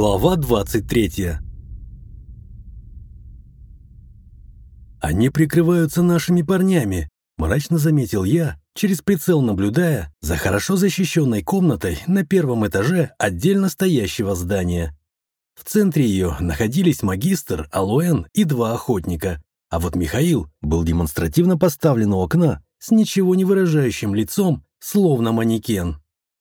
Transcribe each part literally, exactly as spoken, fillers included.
Глава двадцать третья. «Они прикрываются нашими парнями», — мрачно заметил я, через прицел наблюдая за хорошо защищенной комнатой на первом этаже отдельно стоящего здания. В центре ее находились магистр, Алоэн и два охотника, а вот Михаил был демонстративно поставлен у окна с ничего не выражающим лицом, словно манекен.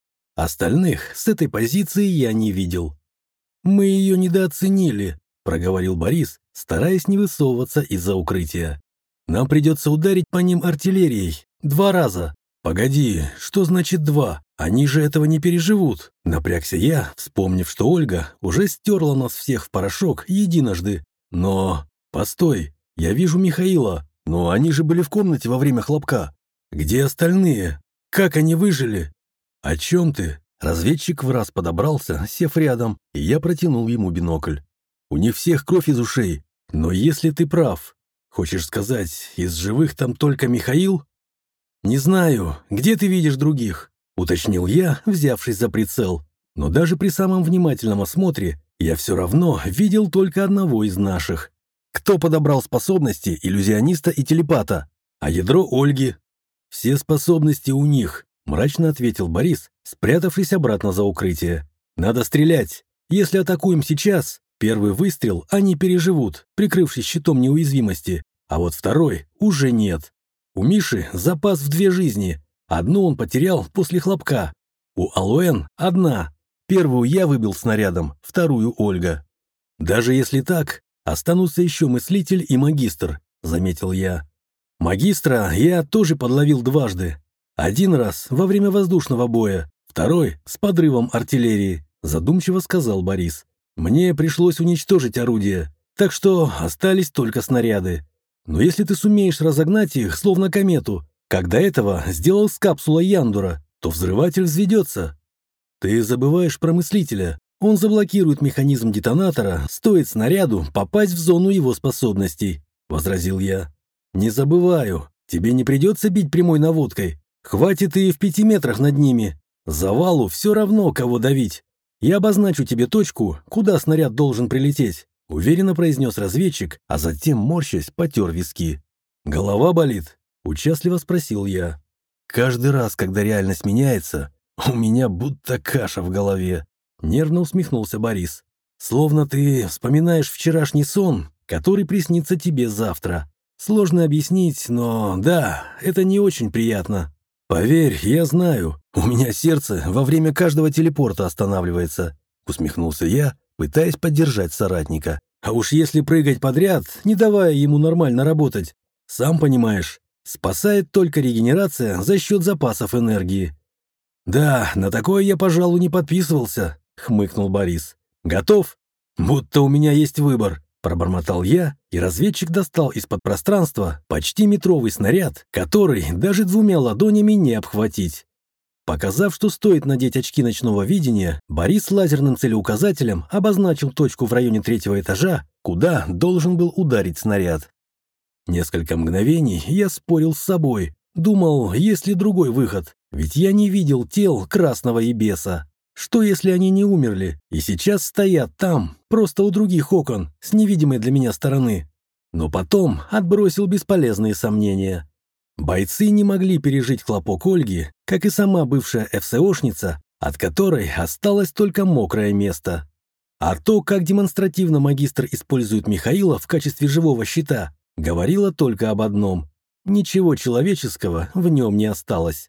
Остальных с этой позиции я не видел. «Мы ее недооценили», — проговорил Борис, стараясь не высовываться из-за укрытия. «Нам придется ударить по ним артиллерией. Два раза». «Погоди, что значит два? Они же этого не переживут», — напрягся я, вспомнив, что Ольга уже стерла нас всех в порошок единожды. «Но... постой, я вижу Михаила, но они же были в комнате во время хлопка. Где остальные? Как они выжили?» «О чем ты?» Разведчик враз подобрался, сев рядом, и я протянул ему бинокль. «У них всех кровь из ушей, но если ты прав, хочешь сказать, из живых там только Михаил?» «Не знаю, где ты видишь других?» — уточнил я, взявшись за прицел. Но даже при самом внимательном осмотре я все равно видел только одного из наших. Кто подобрал способности иллюзиониста и телепата? А ядро Ольги? «Все способности у них», — мрачно ответил Борис, спрятавшись обратно за укрытие. «Надо стрелять. Если атакуем сейчас, первый выстрел они переживут, прикрывшись щитом неуязвимости, а вот второй уже нет. У Миши запас в две жизни. Одну он потерял после хлопка. У Алоэн одна. Первую я выбил снарядом, вторую Ольга. Даже если так, останутся еще мыслитель и магистр», — заметил я. «Магистра я тоже подловил дважды. Один раз во время воздушного боя, второй с подрывом артиллерии», — задумчиво сказал Борис. «Мне пришлось уничтожить орудие, так что остались только снаряды. Но если ты сумеешь разогнать их, словно комету, как до этого сделал с капсулой Яндура, то взрыватель взведется. Ты забываешь про мыслителя. Он заблокирует механизм детонатора, стоит снаряду попасть в зону его способностей», — возразил я. «Не забываю. Тебе не придется бить прямой наводкой. Хватит и в пяти метрах над ними. Завалу все равно, кого давить. Я обозначу тебе точку, куда снаряд должен прилететь», — уверенно произнес разведчик, а затем, морщась, потер виски. «Голова болит?» — участливо спросил я. «Каждый раз, когда реальность меняется, у меня будто каша в голове», — нервно усмехнулся Борис. «Словно ты вспоминаешь вчерашний сон, который приснится тебе завтра. Сложно объяснить, но да, это не очень приятно. Поверь, я знаю, у меня сердце во время каждого телепорта останавливается», — усмехнулся я, пытаясь поддержать соратника. «А уж если прыгать подряд, не давая ему нормально работать, сам понимаешь, спасает только регенерация за счет запасов энергии». «Да, на такое я, пожалуй, не подписывался», — хмыкнул Борис. «Готов? Будто у меня есть выбор», — пробормотал я, и разведчик достал из-под пространства почти метровый снаряд, который даже двумя ладонями не обхватить. Показав, что стоит надеть очки ночного видения, Борис лазерным целеуказателем обозначил точку в районе третьего этажа, куда должен был ударить снаряд. Несколько мгновений я спорил с собой, думал, есть ли другой выход, ведь я не видел тел Красного и Беса. Что, если они не умерли и сейчас стоят там, просто у других окон, с невидимой для меня стороны? Но потом отбросил бесполезные сомнения. Бойцы не могли пережить хлопок Ольги, как и сама бывшая ЭФСОшница, от которой осталось только мокрое место. А то, как демонстративно магистр использует Михаила в качестве живого щита, говорило только об одном – ничего человеческого в нем не осталось.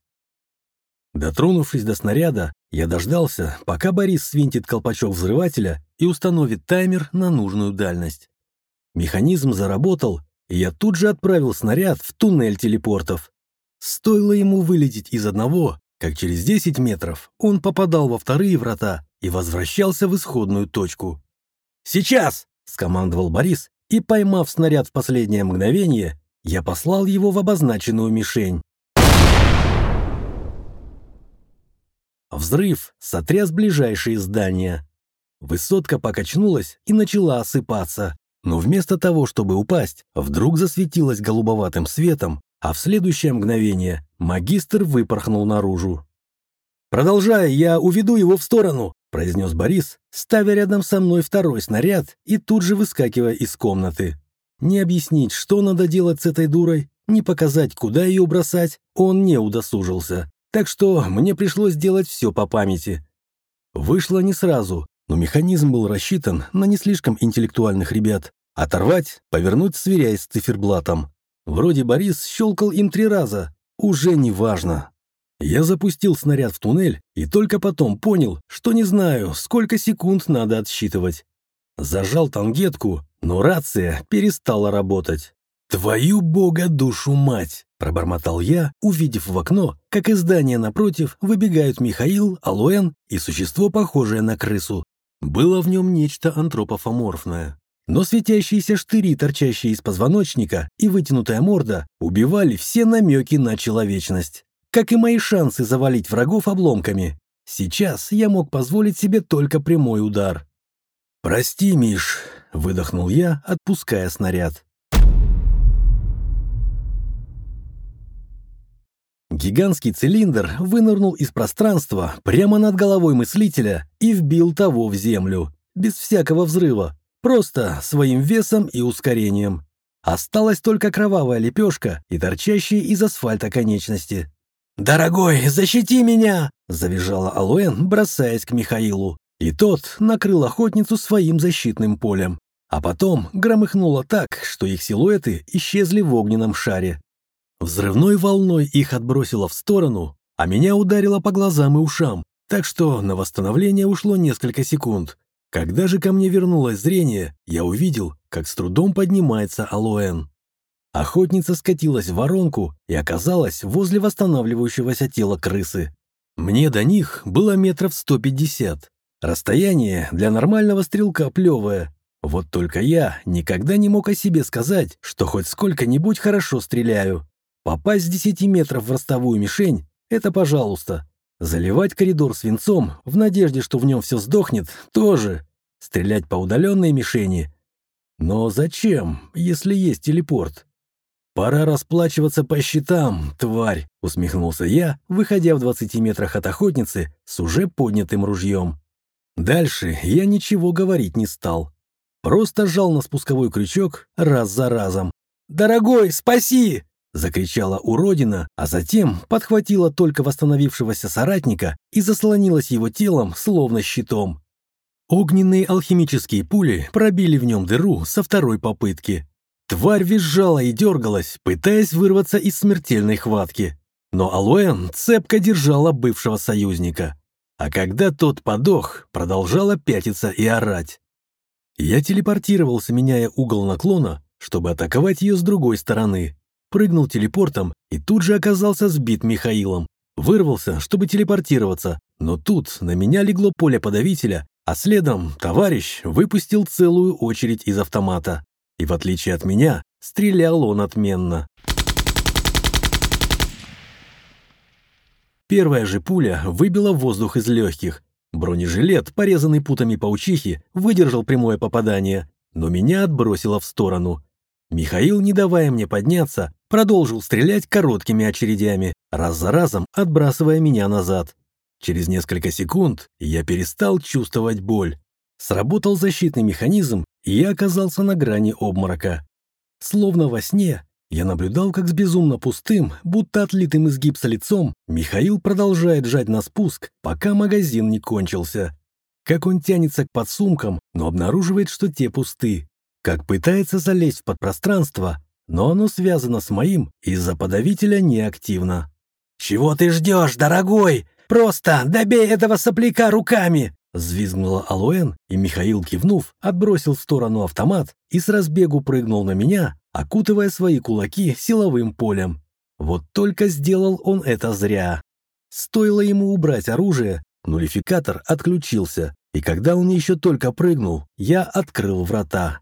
Дотронувшись до снаряда, я дождался, пока Борис свинтит колпачок взрывателя и установит таймер на нужную дальность. Механизм заработал, и я тут же отправил снаряд в туннель телепортов. Стоило ему вылететь из одного, как через десять метров он попадал во вторые врата и возвращался в исходную точку. «Сейчас!» — скомандовал Борис, и, поймав снаряд в последнее мгновение, я послал его в обозначенную мишень. Взрыв сотряс ближайшие здания. Высотка покачнулась и начала осыпаться, но вместо того, чтобы упасть, вдруг засветилась голубоватым светом, а в следующее мгновение магистр выпорхнул наружу. «Продолжай, я уведу его в сторону», — произнес Борис, ставя рядом со мной второй снаряд и тут же выскакивая из комнаты. Не объяснить, что надо делать с этой дурой, не показать, куда ее бросать, он не удосужился. Так что мне пришлось делать все по памяти. Вышло не сразу, но механизм был рассчитан на не слишком интеллектуальных ребят. Оторвать, повернуть, сверяясь с циферблатом. Вроде Борис щелкал им три раза. Уже не важно. Я запустил снаряд в туннель и только потом понял, что не знаю, сколько секунд надо отсчитывать. Зажал тангетку, но рация перестала работать. «Твою бога душу мать!» – пробормотал я, увидев в окно, как из здания напротив выбегают Михаил, Алоэн и существо, похожее на крысу. Было в нем нечто антропоморфное. Но светящиеся штыри, торчащие из позвоночника, и вытянутая морда убивали все намеки на человечность. Как и мои шансы завалить врагов обломками. Сейчас я мог позволить себе только прямой удар. «Прости, Миш», — выдохнул я, отпуская снаряд. Гигантский цилиндр вынырнул из пространства прямо над головой мыслителя и вбил того в землю, без всякого взрыва, просто своим весом и ускорением. Осталась только кровавая лепешка и торчащие из асфальта конечности. «Дорогой, защити меня!» – завизжала Алоэн, бросаясь к Михаилу. И тот накрыл охотницу своим защитным полем. А потом громыхнуло так, что их силуэты исчезли в огненном шаре. Взрывной волной их отбросило в сторону, а меня ударило по глазам и ушам, так что на восстановление ушло несколько секунд. Когда же ко мне вернулось зрение, я увидел, как с трудом поднимается Алоэн. Охотница скатилась в воронку и оказалась возле восстанавливающегося тела крысы. Мне до них было метров сто пятьдесят. Расстояние для нормального стрелка плевое. Вот только я никогда не мог о себе сказать, что хоть сколько-нибудь хорошо стреляю. Попасть с десяти метров в ростовую мишень – это пожалуйста. Заливать коридор свинцом в надежде, что в нем все сдохнет, тоже. Стрелять по удаленной мишени. Но зачем, если есть телепорт? «Пора расплачиваться по счетам, тварь!» – усмехнулся я, выходя в двадцати метрах от охотницы с уже поднятым ружьем. Дальше я ничего говорить не стал. Просто сжал на спусковой крючок раз за разом. «Дорогой, спаси!» — закричала уродина, а затем подхватила только восстановившегося соратника и заслонилась его телом, словно щитом. Огненные алхимические пули пробили в нем дыру со второй попытки. Тварь визжала и дергалась, пытаясь вырваться из смертельной хватки. Но Алоэн цепко держала бывшего союзника. А когда тот подох, продолжала пятиться и орать. Я телепортировался, меняя угол наклона, чтобы атаковать ее с другой стороны. Прыгнул телепортом и тут же оказался сбит Михаилом. Вырвался, чтобы телепортироваться, но тут на меня легло поле подавителя, а следом товарищ выпустил целую очередь из автомата. И в отличие от меня, стрелял он отменно. Первая же пуля выбила воздух из легких. Бронежилет, порезанный путами паучихи, выдержал прямое попадание, но меня отбросило в сторону. Михаил, не давая мне подняться, продолжил стрелять короткими очередями, раз за разом отбрасывая меня назад. Через несколько секунд я перестал чувствовать боль. Сработал защитный механизм, и я оказался на грани обморока. Словно во сне, я наблюдал, как с безумно пустым, будто отлитым из гипса лицом, Михаил продолжает жать на спуск, пока магазин не кончился. Как он тянется к подсумкам, но обнаруживает, что те пусты. Как пытается залезть в подпространство, но оно связано с моим из-за подавителя неактивно. «Чего ты ждешь, дорогой? Просто добей этого сопляка руками!» Взвизгнула Алоэн, и Михаил, кивнув, отбросил в сторону автомат и с разбегу прыгнул на меня, окутывая свои кулаки силовым полем. Вот только сделал он это зря. Стоило ему убрать оружие, нулификатор отключился, и когда он еще только прыгнул, я открыл врата.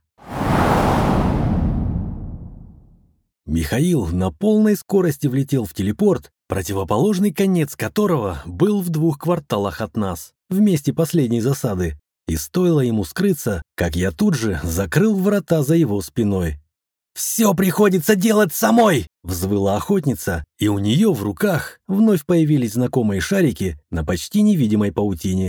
Михаил на полной скорости влетел в телепорт, противоположный конец которого был в двух кварталах от нас, в месте последней засады, и стоило ему скрыться, как я тут же закрыл врата за его спиной. «Все приходится делать самой!» — взвыла охотница, и у нее в руках вновь появились знакомые шарики на почти невидимой паутине.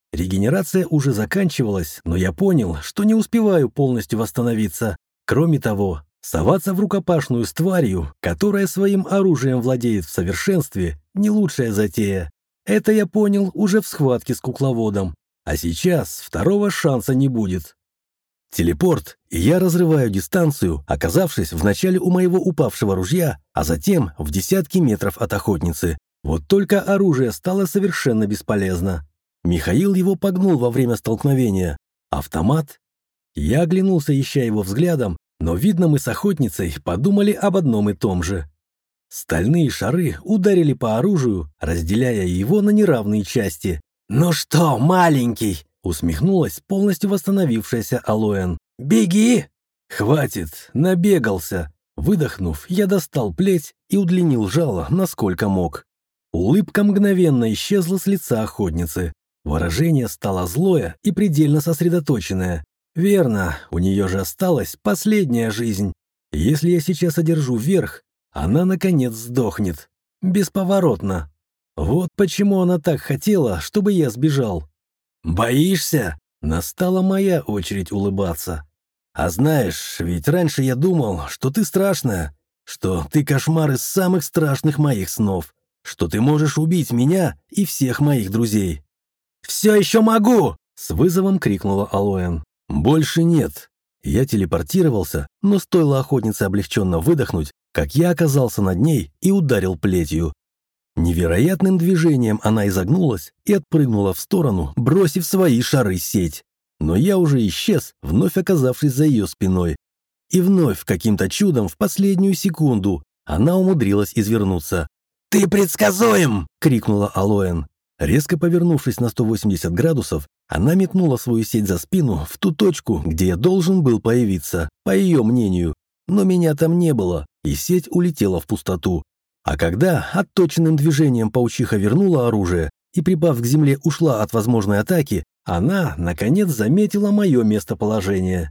Регенерация уже заканчивалась, но я понял, что не успеваю полностью восстановиться. Кроме того, соваться в рукопашную с тварью, которая своим оружием владеет в совершенстве, не лучшая затея. Это я понял уже в схватке с кукловодом. А сейчас второго шанса не будет. Телепорт, и я разрываю дистанцию, оказавшись вначале у моего упавшего ружья, а затем в десятки метров от охотницы. Вот только оружие стало совершенно бесполезно. Михаил его погнул во время столкновения. Автомат? Я оглянулся, ища его взглядом, но, видно, мы с охотницей подумали об одном и том же. Стальные шары ударили по оружию, разделяя его на неравные части. «Ну что, маленький?» — усмехнулась полностью восстановившаяся Алоэн. «Беги!» «Хватит, набегался!» Выдохнув, я достал плеть и удлинил жало, насколько мог. Улыбка мгновенно исчезла с лица охотницы. Выражение стало злое и предельно сосредоточенное. Верно, у нее же осталась последняя жизнь. Если я сейчас одержу верх, она, наконец, сдохнет. Бесповоротно. Вот почему она так хотела, чтобы я сбежал. «Боишься?» Настала моя очередь улыбаться. «А знаешь, ведь раньше я думал, что ты страшная, что ты кошмар из самых страшных моих снов, что ты можешь убить меня и всех моих друзей». «Все еще могу!» — с вызовом крикнула Алоэн. «Больше нет». Я телепортировался, но стоило охотнице облегченно выдохнуть, как я оказался над ней и ударил плетью. Невероятным движением она изогнулась и отпрыгнула в сторону, бросив свои шары сеть. Но я уже исчез, вновь оказавшись за ее спиной. И вновь каким-то чудом в последнюю секунду она умудрилась извернуться. «Ты предсказуем!» — крикнула Алоэн. Резко повернувшись на сто восемьдесят градусов, она метнула свою сеть за спину в ту точку, где я должен был появиться, по ее мнению. Но меня там не было, и сеть улетела в пустоту. А когда отточенным движением паучиха вернула оружие и, припав к земле, ушла от возможной атаки, она, наконец, заметила мое местоположение.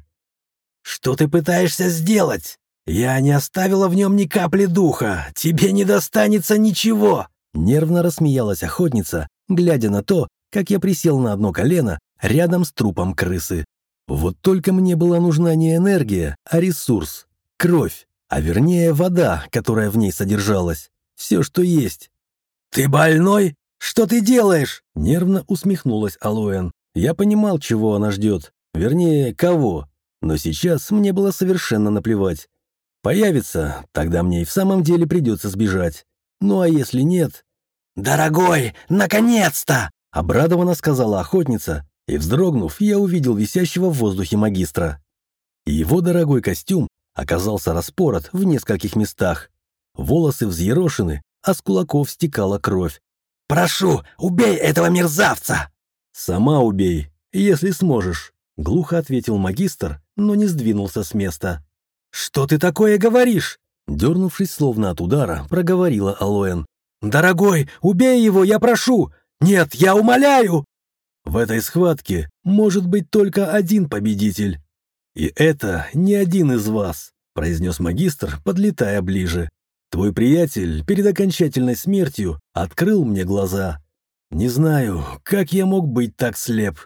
«Что ты пытаешься сделать? Я не оставила в нем ни капли духа. Тебе не достанется ничего!» Нервно рассмеялась охотница, глядя на то, как я присел на одно колено рядом с трупом крысы. Вот только мне была нужна не энергия, а ресурс. Кровь, а вернее вода, которая в ней содержалась. Все, что есть. «Ты больной? Что ты делаешь?» Нервно усмехнулась Алоэн. Я понимал, чего она ждет. Вернее, кого. Но сейчас мне было совершенно наплевать. Появится, тогда мне и в самом деле придется сбежать. Ну а если нет... «Дорогой, наконец-то!» — обрадованно сказала охотница, и, вздрогнув, я увидел висящего в воздухе магистра. Его дорогой костюм оказался распорот в нескольких местах. Волосы взъерошены, а с кулаков стекала кровь. «Прошу, убей этого мерзавца!» «Сама убей, если сможешь», — глухо ответил магистр, но не сдвинулся с места. «Что ты такое говоришь?» Дернувшись, словно от удара, проговорила Алоэн. «Дорогой, убей его, я прошу! Нет, я умоляю!» В этой схватке может быть только один победитель. «И это не один из вас», — произнес магистр, подлетая ближе. «Твой приятель перед окончательной смертью открыл мне глаза. Не знаю, как я мог быть так слеп».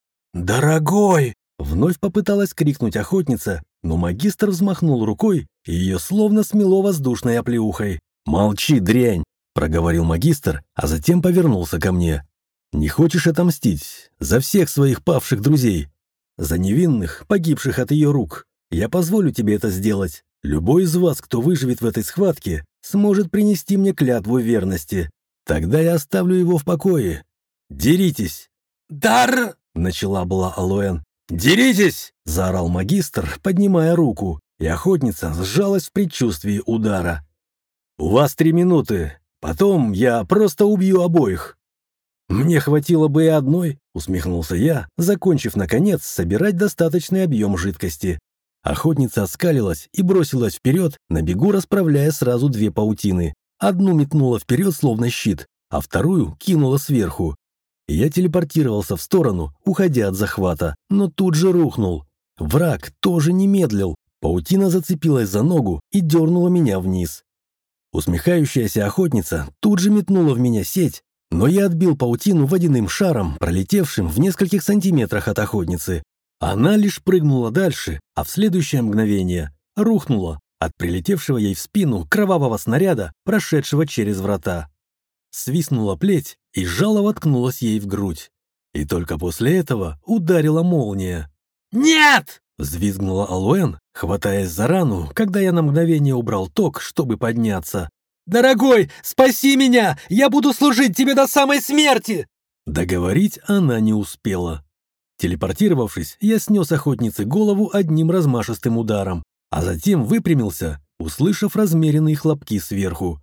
«Дорогой!» — вновь попыталась крикнуть охотница, но магистр взмахнул рукой, и ее словно смело воздушной оплеухой. «Молчи, дрянь!» — проговорил магистр, а затем повернулся ко мне. «Не хочешь отомстить за всех своих павших друзей? За невинных, погибших от ее рук? Я позволю тебе это сделать. Любой из вас, кто выживет в этой схватке, сможет принести мне клятву верности. Тогда я оставлю его в покое. Деритесь!» «Дар!» — начала была Алоэн. «Деритесь!» — заорал магистр, поднимая руку, и охотница сжалась в предчувствии удара. «У вас три минуты. Потом я просто убью обоих». «Мне хватило бы и одной», — усмехнулся я, закончив, наконец, собирать достаточный объем жидкости. Охотница оскалилась и бросилась вперед, на бегу расправляя сразу две паутины. Одну метнула вперед, словно щит, а вторую кинула сверху. Я телепортировался в сторону, уходя от захвата, но тут же рухнул. Враг тоже не медлил. Паутина зацепилась за ногу и дернула меня вниз. Усмехающаяся охотница тут же метнула в меня сеть, Но я отбил паутину водяным шаром, пролетевшим в нескольких сантиметрах от охотницы. Она лишь прыгнула дальше, а в следующее мгновение рухнула от прилетевшего ей в спину кровавого снаряда, прошедшего через врата. Свистнула плеть, и жало воткнулось ей в грудь. И только после этого ударила молния. «Нет!» — взвизгнула Алоэн, хватаясь за рану, когда я на мгновение убрал ток, чтобы подняться. «Дорогой, спаси меня! Я буду служить тебе до самой смерти!» Договорить она не успела. Телепортировавшись, я снес охотнице голову одним размашистым ударом, а затем выпрямился, услышав размеренные хлопки сверху.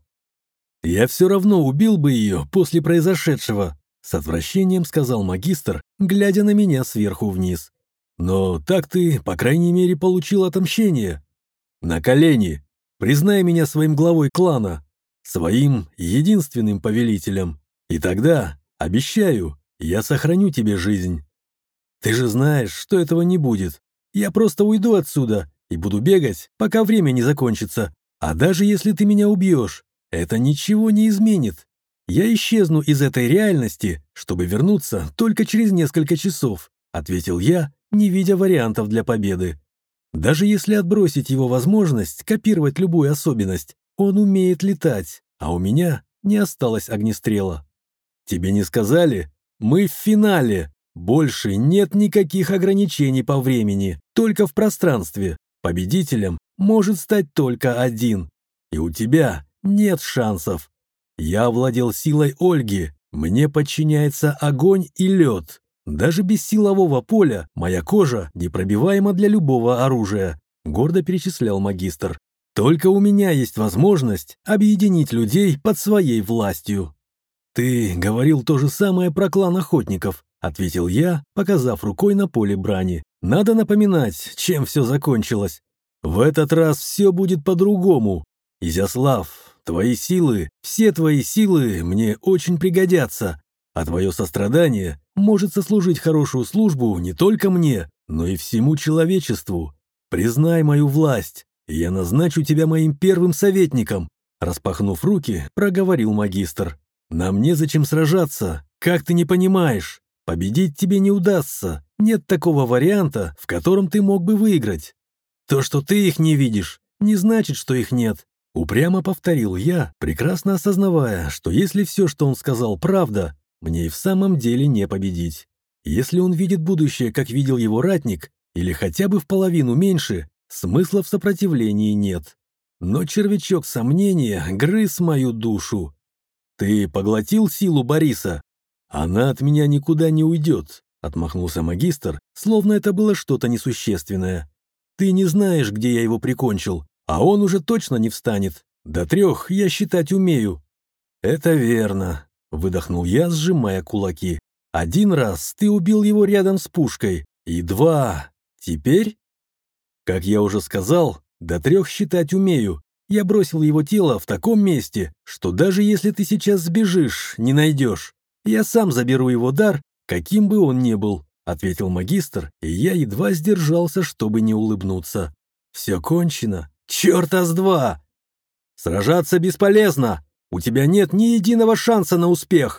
«Я все равно убил бы ее после произошедшего», — с отвращением сказал магистр, глядя на меня сверху вниз. «Но так ты, по крайней мере, получил отомщение. На колени! Признай меня своим главой клана, своим единственным повелителем. И тогда, обещаю, я сохраню тебе жизнь. Ты же знаешь, что этого не будет. Я просто уйду отсюда и буду бегать, пока время не закончится. А даже если ты меня убьешь, это ничего не изменит. Я исчезну из этой реальности, чтобы вернуться только через несколько часов», — ответил я, не видя вариантов для победы. Даже если отбросить его возможность копировать любую особенность, он умеет летать, а у меня не осталось огнестрела. «Тебе не сказали? Мы в финале. Больше нет никаких ограничений по времени, только в пространстве. Победителем может стать только один. И у тебя нет шансов. Я овладел силой Ольги, мне подчиняется огонь и лед. Даже без силового поля моя кожа непробиваема для любого оружия», — гордо перечислял магистр. «Только у меня есть возможность объединить людей под своей властью». «Ты говорил то же самое про клан охотников», — ответил я, показав рукой на поле брани. «Надо напоминать, чем все закончилось. В этот раз все будет по-другому. Изяслав, твои силы, все твои силы мне очень пригодятся, а твое сострадание может сослужить хорошую службу не только мне, но и всему человечеству. Признай мою власть, и я назначу тебя моим первым советником», — распахнув руки, проговорил магистр. «Нам незачем сражаться, как ты не понимаешь. Победить тебе не удастся, нет такого варианта, в котором ты мог бы выиграть. То, что ты их не видишь, не значит, что их нет», — упрямо повторил я, прекрасно осознавая, что если все, что он сказал, правда, мне и в самом деле не победить. Если он видит будущее, как видел его ратник, или хотя бы в половину меньше, смысла в сопротивлении нет. Но червячок сомнения грыз мою душу. «Ты поглотил силу Бориса? Она от меня никуда не уйдет», — отмахнулся магистр, словно это было что-то несущественное. «Ты не знаешь, где я его прикончил, а он уже точно не встанет. До трех я считать умею». «Это верно», — выдохнул я, сжимая кулаки. «Один раз ты убил его рядом с пушкой, и два... Теперь?» «Как я уже сказал, до трех считать умею. Я бросил его тело в таком месте, что даже если ты сейчас сбежишь, не найдешь. Я сам заберу его дар, каким бы он ни был», — ответил магистр, и я едва сдержался, чтобы не улыбнуться. «Все кончено. Черта с два! Сражаться бесполезно. У тебя нет ни единого шанса на успех».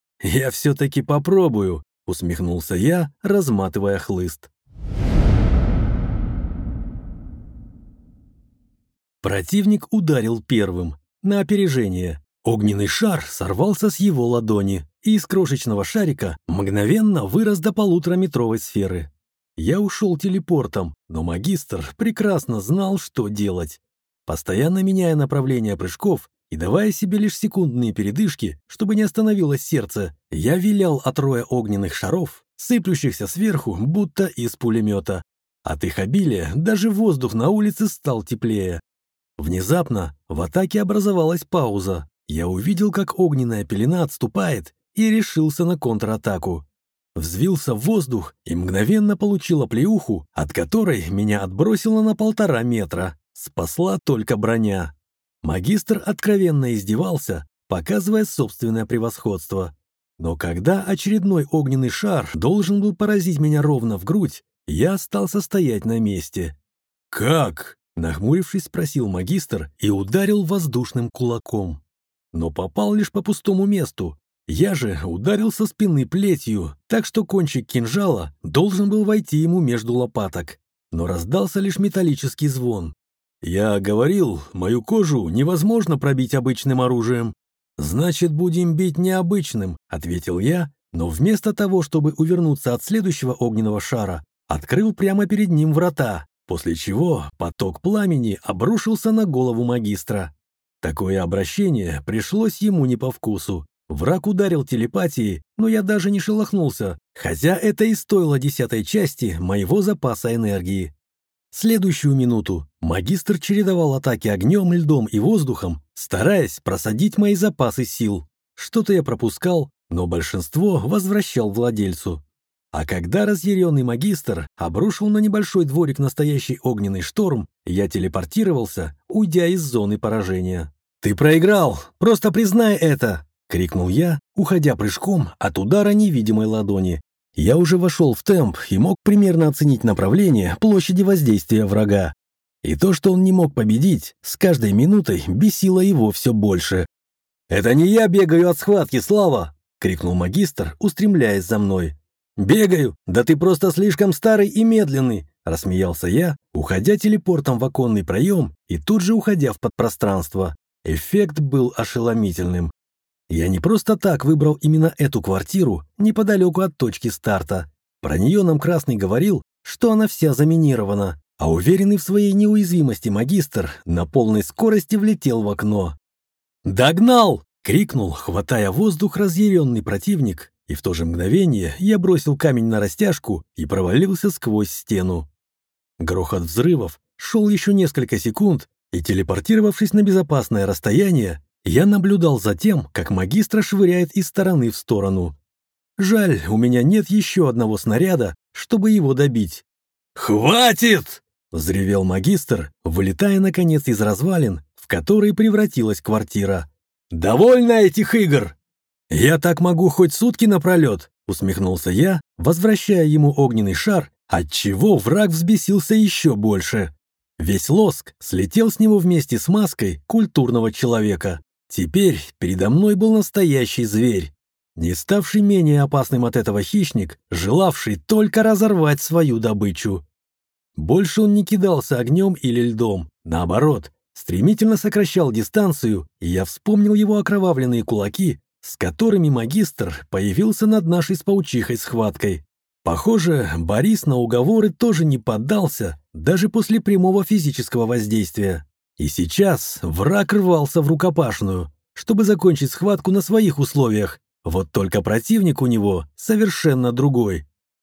«Я все-таки попробую», — усмехнулся я, разматывая хлыст. Противник ударил первым, на опережение. Огненный шар сорвался с его ладони, и из крошечного шарика мгновенно вырос до полутораметровой сферы. Я ушел телепортом, но магистр прекрасно знал, что делать. Постоянно меняя направление прыжков и давая себе лишь секундные передышки, чтобы не остановилось сердце, я вилял от роя огненных шаров, сыплющихся сверху, будто из пулемета. От их обилия даже воздух на улице стал теплее. Внезапно в атаке образовалась пауза. Я увидел, как огненная пелена отступает, и решился на контратаку. Взвился в воздух и мгновенно получил оплеуху, от которой меня отбросило на полтора метра. Спасла только броня. Магистр откровенно издевался, показывая собственное превосходство. Но когда очередной огненный шар должен был поразить меня ровно в грудь, я остался стоять на месте. «Как?» — нахмурившись, спросил магистр и ударил воздушным кулаком. Но попал лишь по пустому месту. Я же ударил со спины плетью, так что кончик кинжала должен был войти ему между лопаток. Но раздался лишь металлический звон. «Я говорил, мою кожу невозможно пробить обычным оружием». «Значит, будем бить необычным», — ответил я, но вместо того, чтобы увернуться от следующего огненного шара, открыл прямо перед ним врата, после чего поток пламени обрушился на голову магистра. Такое обращение пришлось ему не по вкусу. Враг ударил телепатией, но я даже не шелохнулся, хотя это и стоило десятой части моего запаса энергии. Следующую минуту магистр чередовал атаки огнем, льдом и воздухом, стараясь просадить мои запасы сил. Что-то я пропускал, но большинство возвращал владельцу. А когда разъяренный магистр обрушил на небольшой дворик настоящий огненный шторм, я телепортировался, уйдя из зоны поражения. «Ты проиграл! Просто признай это!» — крикнул я, уходя прыжком от удара невидимой ладони. Я уже вошел в темп и мог примерно оценить направление площади воздействия врага. И то, что он не мог победить, с каждой минутой бесило его все больше. «Это не я бегаю от схватки, Слава!» — крикнул магистр, устремляясь за мной. «Бегаю? Да ты просто слишком старый и медленный!» — рассмеялся я, уходя телепортом в оконный проем и тут же уходя в подпространство. Эффект был ошеломительным. Я не просто так выбрал именно эту квартиру неподалеку от точки старта. Про нее нам Красный говорил, что она вся заминирована, а уверенный в своей неуязвимости магистр на полной скорости влетел в окно. «Догнал!» — крикнул, хватая воздух разъяренный противник, и в то же мгновение я бросил камень на растяжку и провалился сквозь стену. Грохот взрывов шел еще несколько секунд, и, телепортировавшись на безопасное расстояние, я наблюдал за тем, как магистра швыряет из стороны в сторону. Жаль, у меня нет еще одного снаряда, чтобы его добить. «Хватит!» — взревел магистр, вылетая, наконец, из развалин, в которые превратилась квартира. «Довольно этих игр!» «Я так могу хоть сутки напролет!» — усмехнулся я, возвращая ему огненный шар, отчего враг взбесился еще больше. Весь лоск слетел с него вместе с маской культурного человека. Теперь передо мной был настоящий зверь, не ставший менее опасным от этого хищник, желавший только разорвать свою добычу. Больше он не кидался огнем или льдом, наоборот, стремительно сокращал дистанцию, и я вспомнил его окровавленные кулаки, с которыми магистр появился над нашей с паучихой схваткой. Похоже, Борис на уговоры тоже не поддался, даже после прямого физического воздействия. И сейчас враг рвался в рукопашную, чтобы закончить схватку на своих условиях, вот только противник у него совершенно другой.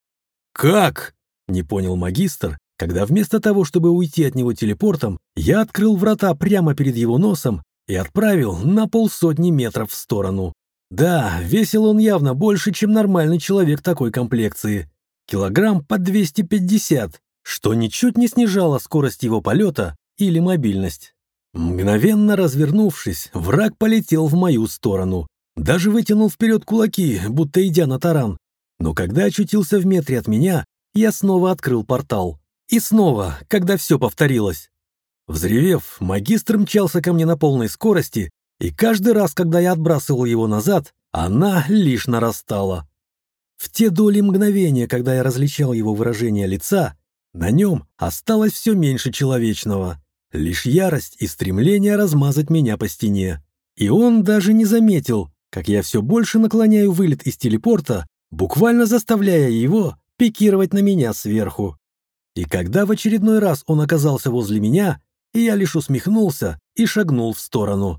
«Как?» — не понял магистр, когда вместо того, чтобы уйти от него телепортом, я открыл врата прямо перед его носом и отправил на полсотни метров в сторону. Да, весил он явно больше, чем нормальный человек такой комплекции. Килограмм по двести пятьдесят, что ничуть не снижало скорость его полета или мобильность. Мгновенно развернувшись, враг полетел в мою сторону. Даже вытянул вперед кулаки, будто идя на таран. Но когда очутился в метре от меня, я снова открыл портал. И снова, когда все повторилось. Взревев, магистр мчался ко мне на полной скорости, и каждый раз, когда я отбрасывал его назад, она лишь нарастала. В те доли мгновения, когда я различал его выражение лица, на нем осталось все меньше человечного. Лишь ярость и стремление размазать меня по стене. И он даже не заметил, как я все больше наклоняю вылет из телепорта, буквально заставляя его пикировать на меня сверху. И когда в очередной раз он оказался возле меня, я лишь усмехнулся и шагнул в сторону.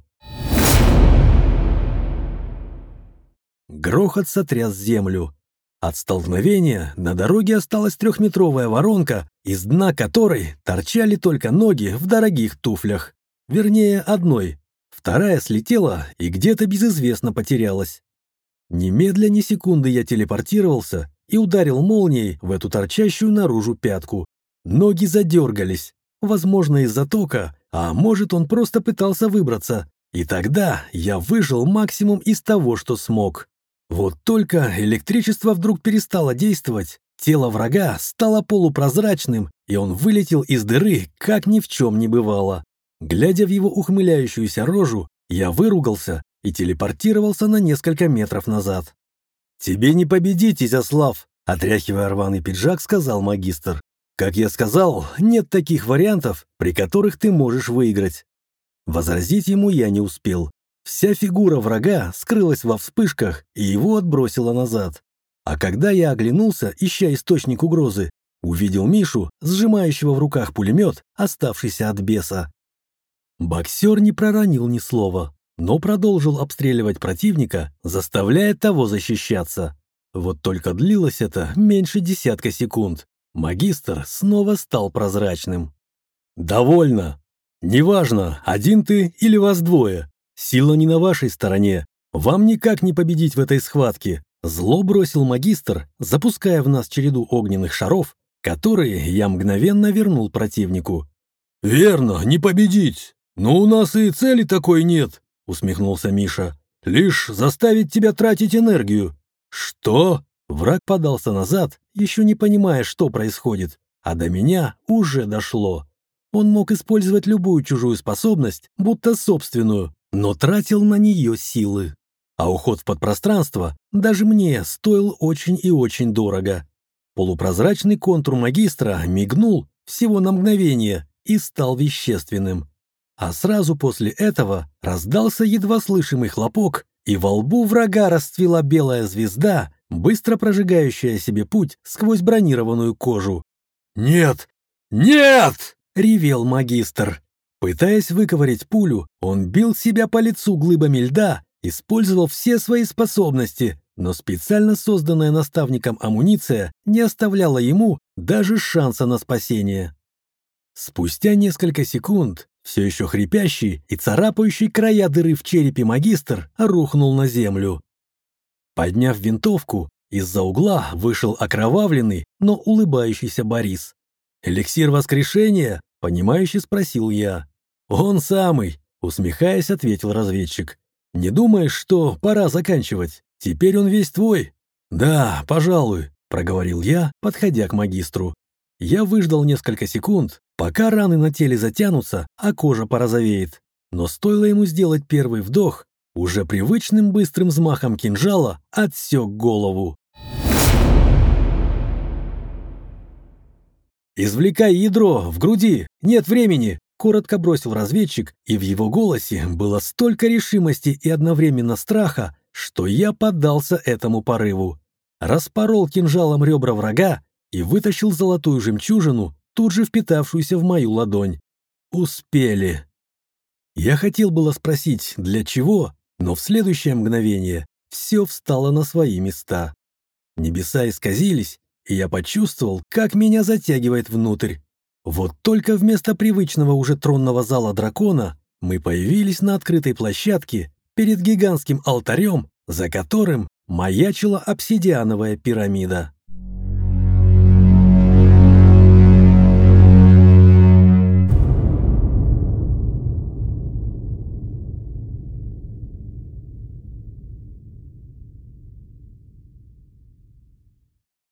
Грохот сотряс землю. От столкновения на дороге осталась трехметровая воронка, из дна которой торчали только ноги в дорогих туфлях. Вернее, одной. Вторая слетела и где-то безызвестно потерялась. Немедля ни секунды я телепортировался и ударил молнией в эту торчащую наружу пятку. Ноги задергались, возможно, из-за тока, а может, он просто пытался выбраться. И тогда я выжил максимум из того, что смог. Вот только электричество вдруг перестало действовать, тело врага стало полупрозрачным, и он вылетел из дыры, как ни в чем не бывало. Глядя в его ухмыляющуюся рожу, я выругался и телепортировался на несколько метров назад. «Тебе не победить, Изяслав!» — отряхивая рваный пиджак, сказал магистр. «Как я сказал, нет таких вариантов, при которых ты можешь выиграть». Возразить ему я не успел. Вся фигура врага скрылась во вспышках и его отбросило назад. А когда я оглянулся, ища источник угрозы, увидел Мишу, сжимающего в руках пулемет, оставшийся от беса. Боксер не проронил ни слова, но продолжил обстреливать противника, заставляя того защищаться. Вот только длилось это меньше десятка секунд. Магистр снова стал прозрачным. «Довольно. Неважно, один ты или вас двое. Сила не на вашей стороне. Вам никак не победить в этой схватке», — зло бросил магистр, запуская в нас череду огненных шаров, которые я мгновенно вернул противнику. «Верно, не победить. Но у нас и цели такой нет», — усмехнулся Миша. «Лишь заставить тебя тратить энергию». «Что?» Враг подался назад, еще не понимая, что происходит, а до меня уже дошло. Он мог использовать любую чужую способность, будто собственную, но тратил на нее силы. А уход в подпространство даже мне стоил очень и очень дорого. Полупрозрачный контур магистра мигнул всего на мгновение и стал вещественным. А сразу после этого раздался едва слышимый хлопок, и во лбу врага расцвела белая звезда, быстро прожигающая себе путь сквозь бронированную кожу. «Нет! Нет!» — ревел магистр. Пытаясь выковырять пулю, он бил себя по лицу глыбами льда, использовал все свои способности, но специально созданная наставником амуниция не оставляла ему даже шанса на спасение. Спустя несколько секунд все еще хрипящий и царапающий края дыры в черепе магистр рухнул на землю. Подняв винтовку, из-за угла вышел окровавленный, но улыбающийся Борис. «Эликсир воскрешения?» — понимающе спросил я. «Он самый», — усмехаясь, ответил разведчик. «Не думаешь, что пора заканчивать? Теперь он весь твой?» «Да, пожалуй», — проговорил я, подходя к магистру. Я выждал несколько секунд, пока раны на теле затянутся, а кожа порозовеет. Но стоило ему сделать первый вдох, уже привычным быстрым взмахом кинжала отсек голову. «Извлекай ядро, в груди, нет времени!» — коротко бросил разведчик, и в его голосе было столько решимости и одновременно страха, что я поддался этому порыву. Распорол кинжалом ребра врага и вытащил золотую жемчужину, тут же впитавшуюся в мою ладонь. Успели. Я хотел было спросить, для чего, но в следующее мгновение все встало на свои места. Небеса исказились, и я почувствовал, как меня затягивает внутрь. Вот только вместо привычного уже тронного зала дракона мы появились на открытой площадке перед гигантским алтарем, за которым маячила обсидиановая пирамида.